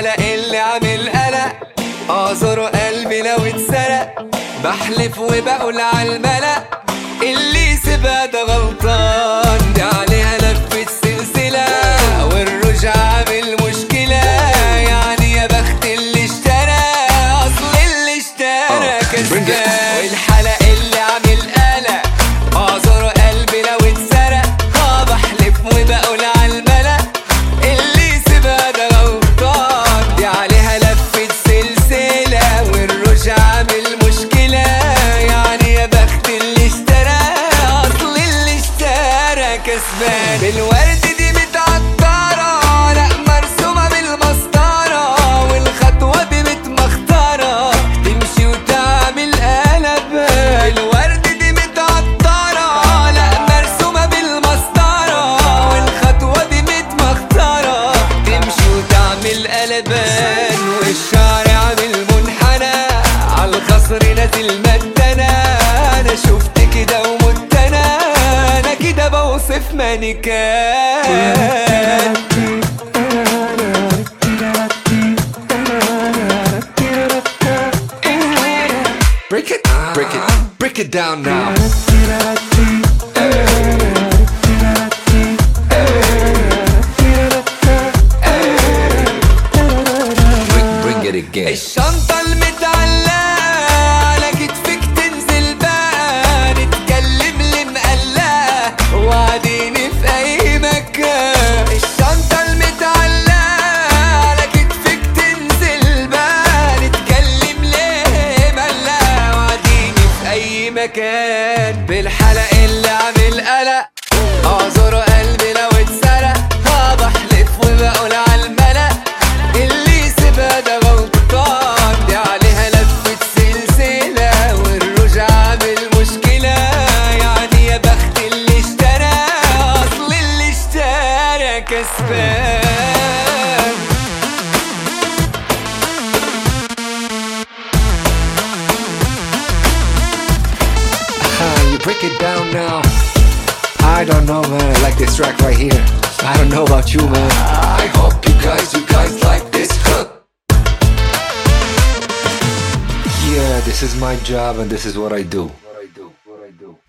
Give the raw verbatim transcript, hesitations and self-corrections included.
الحلق اللي عامل قلق اعذره قلبي لو اتسرق. بحلف وبقول عالملأ اللي سيبها ده غلطان. دي عليها لفة سلسلة والرجع عامل مشكلة. يعني يا بخت اللي اشترى اصل اللي اشترى كسبان. والحلق اللي عامل قلق اعذره قلبي لو اتسرق. اه بحلف وبقول عالملأ اللي سيبها ده غلطان. دي عليها لفة سلسلة والرجع عامل مشكلة. يعني يا بخت اللي اشترى اصل اللي اشترى كسبان. بالورد دي متعطرة لا مرسومة بالمسطرة. والخطوة دي متمخترة تمشي وتعمل قلب. الورد دي متعطرة لا مرسومة بالمسطرة. والخطوة دي متمخترة تمشي وتعمل قلبان. والشعر عامل منحنى عالخصر نازل مدنا. انا شفت كده ومت انا انا كده بوصف مانيكان. Break it, break it, break it down now. Bring, bring it again. الشنطة المتعلقة على كتفك تنزل بقى. نتكلم اللي مقلقة وعديني في أي مكان. الشنطة المتعلقة على كتفك تنزل بقى. نتكلم ليه مقلقة وعديني في أي مكان. بالحلق اللي عامل قلق اعذره قلبي لو اتسرق. اه بحلف وبقول عالملأ اللي سيبها ده غلطان. دي عليها لفة سلسلة والرجع عامل مشكلة. يعني يا بخت اللي اشترى اصل اللي اشترى كسبان. You break it down now. I don't know, man. I like this track right here. I don't know about you, man. I hope you guys, you guys like this hook. Yeah, this is my job and this is what I do.